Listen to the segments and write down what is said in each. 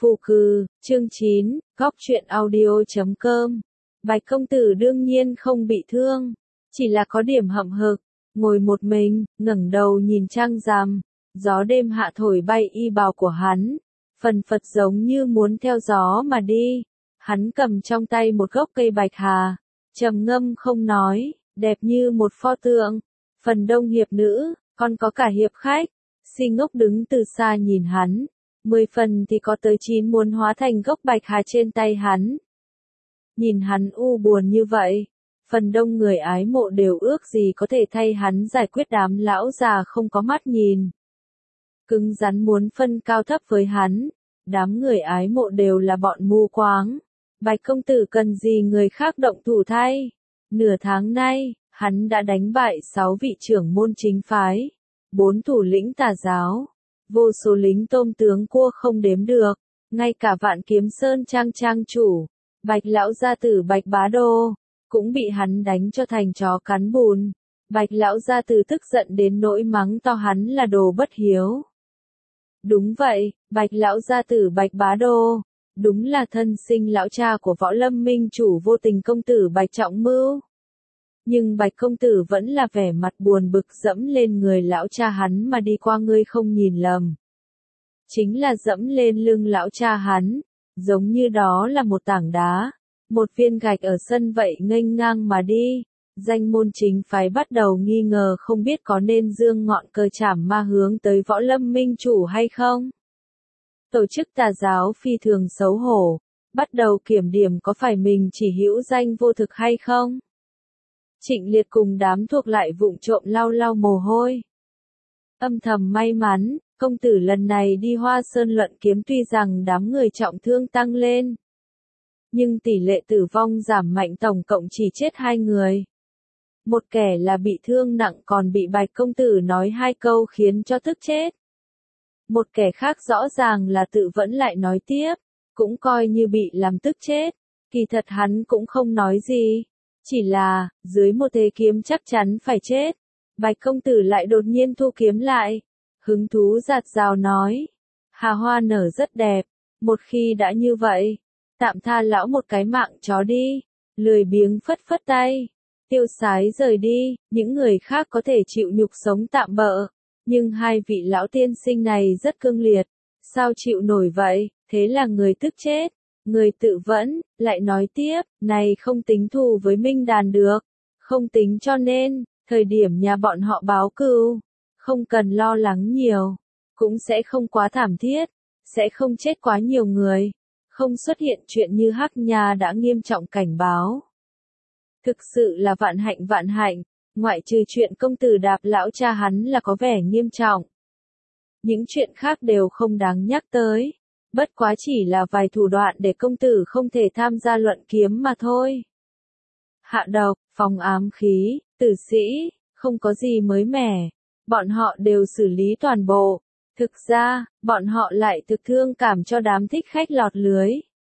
Phù cừ, chương 9, góc truyện audio.com. Bạch công tử đương nhiên không bị thương, chỉ là có điểm hậm hực, ngồi một mình, ngẩng đầu nhìn trăng rằm, gió đêm hạ thổi bay y bào của hắn, phần phật giống như muốn theo gió mà đi. Hắn cầm trong tay một gốc cây bạch hà, trầm ngâm không nói, đẹp như một pho tượng. Phần đông hiệp nữ, còn có cả hiệp khách, si ngốc đứng từ xa nhìn hắn. 10 phần thì có tới 9 muốn hóa thành gốc bạch hà trên tay hắn. Nhìn hắn u buồn như vậy, phần đông người ái mộ đều ước gì có thể thay hắn giải quyết đám lão già không có mắt nhìn. Cứng rắn muốn phân cao thấp với hắn, đám người ái mộ đều là bọn mù quáng. Bạch công tử cần gì người khác động thủ thay? Nửa tháng nay, hắn đã đánh bại 6 vị trưởng môn chính phái, 4 thủ lĩnh tà giáo. Vô số lính tôm tướng cua không đếm được, ngay cả Vạn Kiếm Sơn trang chủ, Bạch lão gia tử Bạch Bá Đô, cũng bị hắn đánh cho thành chó cắn bùn. Bạch lão gia tử tức giận đến nỗi mắng to hắn là đồ bất hiếu. Đúng vậy, Bạch lão gia tử Bạch Bá Đô, đúng là thân sinh lão cha của Võ Lâm Minh chủ Vô Tình công tử Bạch Trọng Mưu. Nhưng Bạch công tử vẫn là vẻ mặt buồn bực dẫm lên người lão cha hắn mà đi qua, ngươi không nhìn lầm. Chính là dẫm lên lưng lão cha hắn, giống như đó là một tảng đá, một viên gạch ở sân vậy nghênh ngang mà đi. Danh môn chính phái bắt đầu nghi ngờ không biết có nên giương ngọn cờ chảm ma hướng tới Võ Lâm Minh chủ hay không. Tổ chức tà giáo phi thường xấu hổ, bắt đầu kiểm điểm có phải mình chỉ hữu danh vô thực hay không. Trịnh Liệt cùng đám thuộc lại vụng trộm lau lau mồ hôi. Âm thầm may mắn, công tử lần này đi Hoa Sơn luận kiếm tuy rằng đám người trọng thương tăng lên, nhưng tỷ lệ tử vong giảm mạnh, tổng cộng chỉ chết 2 người. Một kẻ là bị thương nặng còn bị Bạch công tử nói 2 câu khiến cho tức chết. Một kẻ khác rõ ràng là tự vẫn lại nói tiếp, cũng coi như bị làm tức chết, kỳ thật hắn cũng không nói gì. Chỉ là, dưới một thế kiếm chắc chắn phải chết. Bạch công tử lại đột nhiên thu kiếm lại. Hứng thú rạt rào nói. Hà hoa nở rất đẹp. Một khi đã như vậy, tạm tha lão một cái mạng chó đi. Lười biếng phất phất tay. Tiêu sái rời đi. Những người khác có thể chịu nhục sống tạm bợ. Nhưng 2 vị lão tiên sinh này rất cương liệt. Sao chịu nổi vậy? Thế là người tức chết. Người tự vẫn, lại nói tiếp, này không tính thù với Minh Đàn được, không tính cho nên, thời điểm nhà bọn họ báo cừu, không cần lo lắng nhiều, cũng sẽ không quá thảm thiết, sẽ không chết quá nhiều người, không xuất hiện chuyện như Hắc Nha đã nghiêm trọng cảnh báo. Thực sự là vạn hạnh, ngoại trừ chuyện công tử đạp lão cha hắn là có vẻ nghiêm trọng. Những chuyện khác đều không đáng nhắc tới. Bất quá chỉ là vài thủ đoạn để công tử không thể tham gia luận kiếm mà thôi. Hạ độc, phóng ám khí, tử sĩ, không có gì mới mẻ. Bọn họ đều xử lý toàn bộ. Thực ra, bọn họ lại thực thương cảm cho đám thích khách lọt lưới.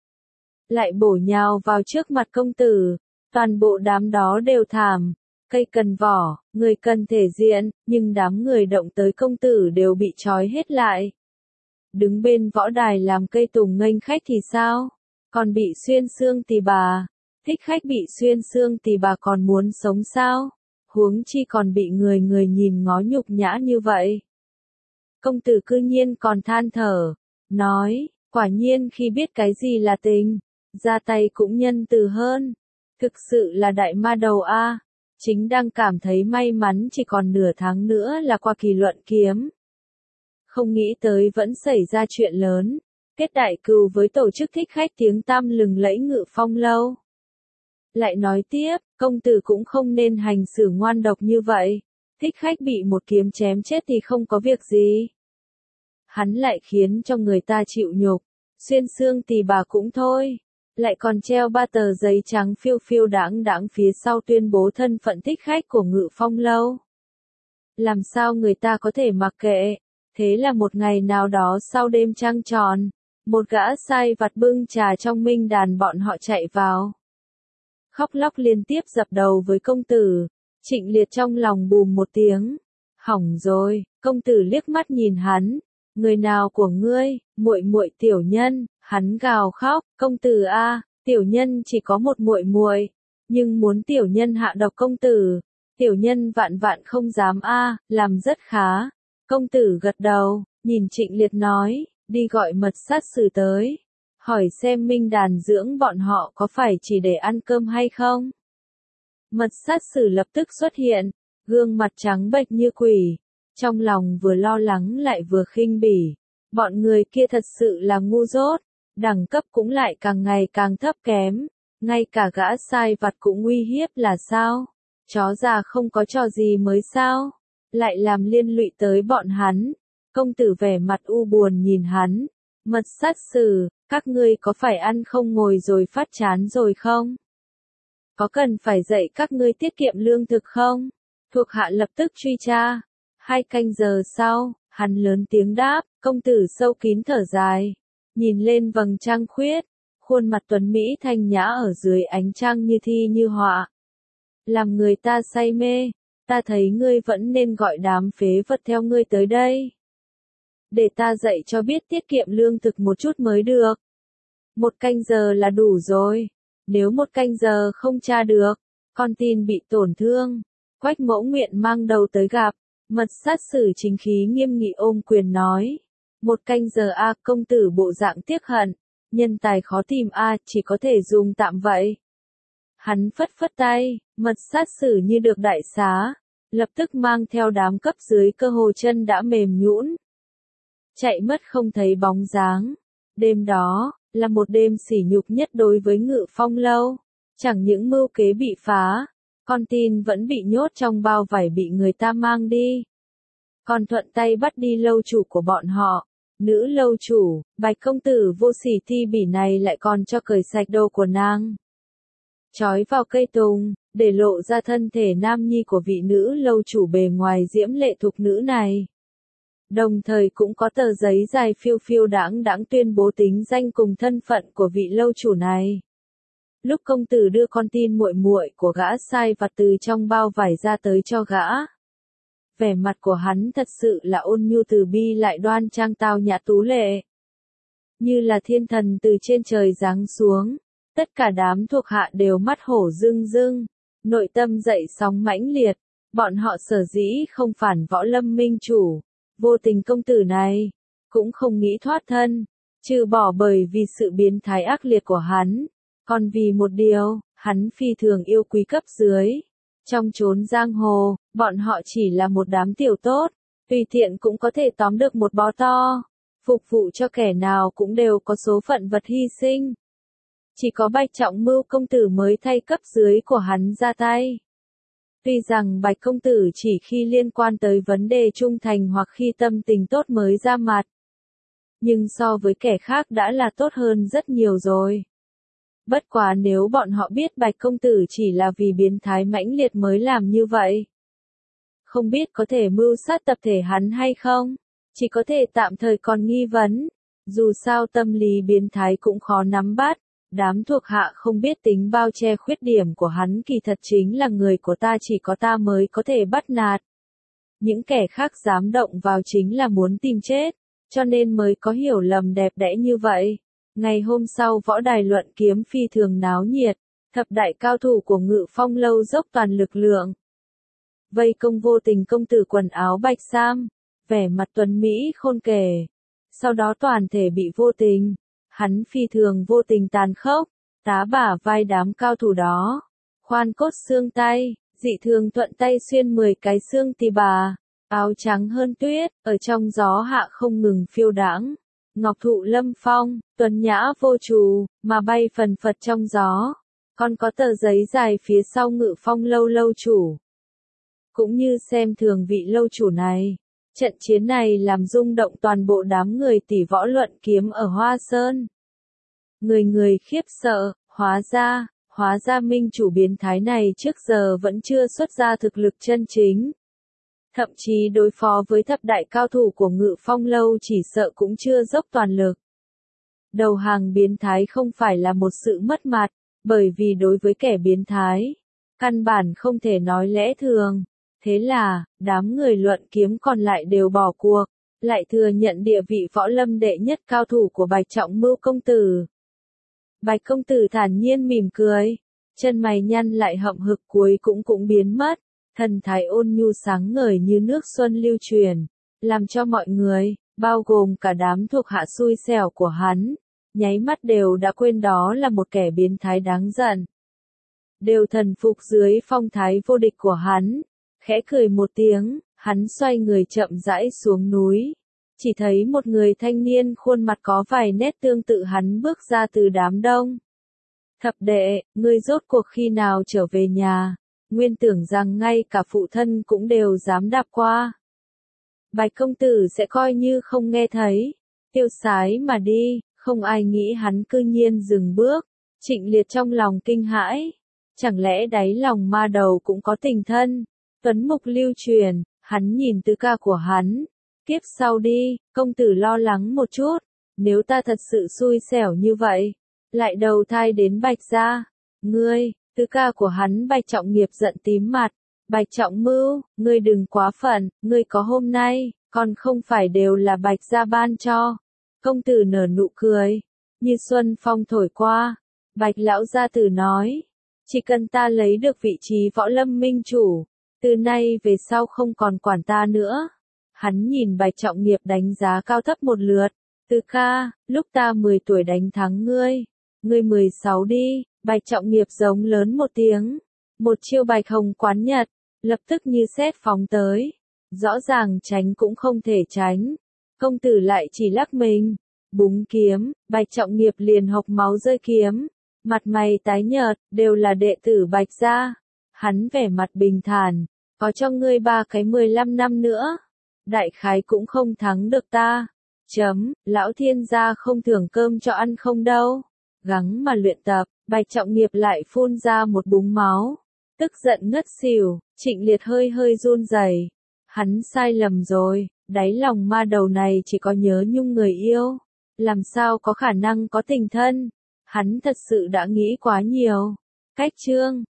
Lại bổ nhào vào trước mặt công tử. Toàn bộ đám đó đều thảm. Cây cần vỏ, người cần thể diện, nhưng đám người động tới công tử đều bị trói hết lại. Đứng bên võ đài làm cây tùng nghênh khách thì sao? Còn bị xuyên xương tỳ bà. Thích khách bị xuyên xương tỳ bà còn muốn sống sao? Huống chi còn bị người nhìn ngó nhục nhã như vậy. Công tử cư nhiên còn than thở. Nói, quả nhiên khi biết cái gì là tình, ra tay cũng nhân từ hơn. Thực sự là đại ma đầu a. Chính đang cảm thấy may mắn chỉ còn nửa tháng nữa là qua kỳ luận kiếm. Không nghĩ tới vẫn xảy ra chuyện lớn, kết đại cừu với tổ chức thích khách tiếng tăm lừng lẫy Ngự Phong lâu. Lại nói tiếp, công tử cũng không nên hành xử ngoan độc như vậy, thích khách bị một kiếm chém chết thì không có việc gì. Hắn lại khiến cho người ta chịu nhục, xuyên xương tỳ bà cũng thôi, lại còn treo 3 tờ giấy trắng phiêu phiêu đãng đãng phía sau tuyên bố thân phận thích khách của Ngự Phong lâu. Làm sao người ta có thể mặc kệ? Thế là một ngày nào đó sau đêm trăng tròn, một gã sai vặt bưng trà trong Minh Đàn bọn họ chạy vào. Khóc lóc liên tiếp dập đầu với công tử. Trịnh Liệt trong lòng bùm một tiếng. Hỏng rồi, công tử liếc mắt nhìn hắn. Người nào của ngươi, muội muội tiểu nhân, Hắn gào khóc, công tử a, tiểu nhân chỉ có một muội muội, nhưng muốn tiểu nhân hạ độc công tử, tiểu nhân vạn vạn không dám a, làm rất khá. Công tử gật đầu, nhìn Trịnh Liệt nói, đi gọi mật sát sử tới, hỏi xem Minh đàn dưỡng bọn họ có phải chỉ để ăn cơm hay không. Mật sát sử lập tức xuất hiện, gương mặt trắng bệch như quỷ, trong lòng vừa lo lắng lại vừa khinh bỉ. Bọn người kia thật sự là ngu dốt, đẳng cấp cũng lại càng ngày càng thấp kém, ngay cả gã sai vặt cũng uy hiếp là sao? Chó già không có trò gì mới sao? Lại làm liên lụy tới bọn hắn. Công tử vẻ mặt u buồn nhìn hắn. Mật sát sử, các ngươi có phải ăn không ngồi rồi phát chán rồi không? Có cần phải dạy các ngươi tiết kiệm lương thực không? Thuộc hạ lập tức truy tra. 2 canh giờ sau, hắn lớn tiếng đáp, công tử sâu kín thở dài. Nhìn lên vầng trăng khuyết, khuôn mặt tuấn Mỹ thanh nhã ở dưới ánh trăng như thi như họa. Làm người ta say mê, ta thấy ngươi vẫn nên gọi đám phế vật theo ngươi tới đây. Để ta dạy cho biết tiết kiệm lương thực một chút mới được. 1 canh giờ là đủ rồi. Nếu 1 canh giờ không tra được, con tin bị tổn thương. Quách Mỗ nguyện mang đầu tới gặp. Mật sát sử chính khí nghiêm nghị ôm quyền nói. 1 canh giờ a, công tử bộ dạng tiếc hận. Nhân tài khó tìm a, chỉ có thể dùng tạm vậy. Hắn phất phất tay, mật sát sử như được đại xá. Lập tức mang theo đám cấp dưới cơ hồ chân đã mềm nhũn. Chạy mất không thấy bóng dáng. Đêm đó, là một đêm sỉ nhục nhất đối với Ngự Phong lâu. Chẳng những mưu kế bị phá, con tin vẫn bị nhốt trong bao vải bị người ta mang đi. Còn thuận tay bắt đi lâu chủ của bọn họ. Nữ lâu chủ, Bạch công tử vô sỉ thi bỉ này lại còn cho cởi sạch đồ của nàng. Trói vào cây tùng, để lộ ra thân thể nam nhi của vị nữ lâu chủ bề ngoài diễm lệ thục nữ này. Đồng thời cũng có tờ giấy dài phiêu phiêu đãng đãng tuyên bố tính danh cùng thân phận của vị lâu chủ này. Lúc công tử đưa con tin muội muội của gã sai vặt từ trong bao vải ra tới cho gã. Vẻ mặt của hắn thật sự là ôn nhu từ bi lại đoan trang tao nhã tú lệ. Như là thiên thần từ trên trời giáng xuống, tất cả đám thuộc hạ đều mắt hổ rưng rưng, nội tâm dậy sóng mãnh liệt, bọn họ sở dĩ không phản võ lâm minh chủ, vô tình công tử này, cũng không nghĩ thoát thân, trừ bỏ bởi vì sự biến thái ác liệt của hắn, còn vì một điều, hắn phi thường yêu quý cấp dưới. Trong chốn giang hồ, bọn họ chỉ là một đám tiểu tốt, tùy tiện cũng có thể tóm được một bó to, phục vụ cho kẻ nào cũng đều có số phận vật hy sinh. Chỉ có Bạch Trọng Mưu công tử mới thay cấp dưới của hắn ra tay. Tuy rằng Bạch công tử chỉ khi liên quan tới vấn đề trung thành hoặc khi tâm tình tốt mới ra mặt, nhưng so với kẻ khác đã là tốt hơn rất nhiều rồi. Bất quá nếu bọn họ biết Bạch công tử chỉ là vì biến thái mãnh liệt mới làm như vậy, không biết có thể mưu sát tập thể hắn hay không, chỉ có thể tạm thời còn nghi vấn. Dù sao tâm lý biến thái cũng khó nắm bắt, đám thuộc hạ không biết tính bao che khuyết điểm của hắn kỳ thật chính là người của ta, chỉ có ta mới có thể bắt nạt. Những kẻ khác dám động vào chính là muốn tìm chết, cho nên mới có hiểu lầm đẹp đẽ như vậy. Ngày hôm sau võ đài luận kiếm phi thường náo nhiệt, thập đại cao thủ của Ngự Phong lâu dốc toàn lực lượng. Vây công vô tình công tử quần áo bạch sam, vẻ mặt tuấn Mỹ khôn kể. Sau đó toàn thể bị vô tình, hắn phi thường vô tình tàn khốc, tá bả vai đám cao thủ đó. Khoan cốt xương tay, dị thường thuận tay xuyên 10 cái xương tì bà, áo trắng hơn tuyết, ở trong gió hạ không ngừng phiêu đãng. Ngọc thụ lâm phong, tuấn nhã vô trù, mà bay phần phật trong gió. Còn có tờ giấy dài phía sau Ngự Phong lâu lâu chủ. Cũng như xem thường vị lâu chủ này. Trận chiến này làm rung động toàn bộ đám người tỷ võ luận kiếm ở Hoa Sơn. Người người khiếp sợ, hóa ra minh chủ biến thái này trước giờ vẫn chưa xuất ra thực lực chân chính. Thậm chí đối phó với thập đại cao thủ của Ngự Phong lâu chỉ sợ cũng chưa dốc toàn lực. Đầu hàng biến thái không phải là một sự mất mặt, bởi vì đối với kẻ biến thái, căn bản không thể nói lẽ thường. Thế là, đám người luận kiếm còn lại đều bỏ cuộc, lại thừa nhận địa vị võ lâm đệ nhất cao thủ của Bạch Trọng Mưu công tử. Bạch công tử thản nhiên mỉm cười, chân mày nhăn lại hậm hực cuối cũng biến mất, thần thái ôn nhu sáng ngời như nước xuân lưu truyền, làm cho mọi người, bao gồm cả đám thuộc hạ xui xẻo của hắn, nháy mắt đều đã quên đó là một kẻ biến thái đáng giận. Đều thần phục dưới phong thái vô địch của hắn, khẽ cười một tiếng, hắn xoay người chậm rãi xuống núi. Chỉ thấy một người thanh niên khuôn mặt có vài nét tương tự hắn bước ra từ đám đông. Thập đệ, ngươi rốt cuộc khi nào trở về nhà, nguyên tưởng rằng ngay cả phụ thân cũng đều dám đạp qua. Bạch công tử sẽ coi như không nghe thấy, tiêu sái mà đi, không ai nghĩ hắn cư nhiên dừng bước. Trịnh Liệt trong lòng kinh hãi, chẳng lẽ đáy lòng ma đầu cũng có tình thân. Tuấn mục lưu truyền, hắn nhìn Tứ ca của hắn. Kiếp sau đi, công tử lo lắng một chút, nếu ta thật sự xui xẻo như vậy, lại đầu thai đến Bạch gia, ngươi, Tứ ca của hắn Bạch Trọng Nghiệp giận tím mặt, Bạch Trọng Mưu, ngươi đừng quá phận, ngươi có hôm nay, còn không phải đều là Bạch gia ban cho. Công tử nở nụ cười, như xuân phong thổi qua, Bạch lão gia tử nói, chỉ cần ta lấy được vị trí võ lâm minh chủ, từ nay về sau không còn quản ta nữa. Hắn nhìn Bạch Trọng Nghiệp đánh giá cao thấp một lượt, Tứ ca, lúc ta 10 tuổi đánh thắng ngươi 16 đi. Bạch Trọng Nghiệp giống lớn một tiếng, một chiêu Bạch Hồng quán nhật, lập tức như sét phóng tới, rõ ràng tránh cũng không thể tránh. Công tử lại chỉ lắc mình, búng kiếm, Bạch Trọng Nghiệp liền hộc máu rơi kiếm, mặt mày tái nhợt, đều là đệ tử Bạch gia. Hắn vẻ mặt bình thản, có cho ngươi 3 cái 15 năm nữa, đại khái cũng không thắng được ta. Lão thiên gia không thưởng cơm cho ăn không đâu. Gắng mà luyện tập, Bạch Trọng Nghiệp lại phun ra một búng máu, tức giận ngất xỉu. Trịnh Liệt hơi run rẩy, hắn sai lầm rồi, đáy lòng ma đầu này chỉ có nhớ nhung người yêu, làm sao có khả năng có tình thân, hắn thật sự đã nghĩ quá nhiều. Cách chương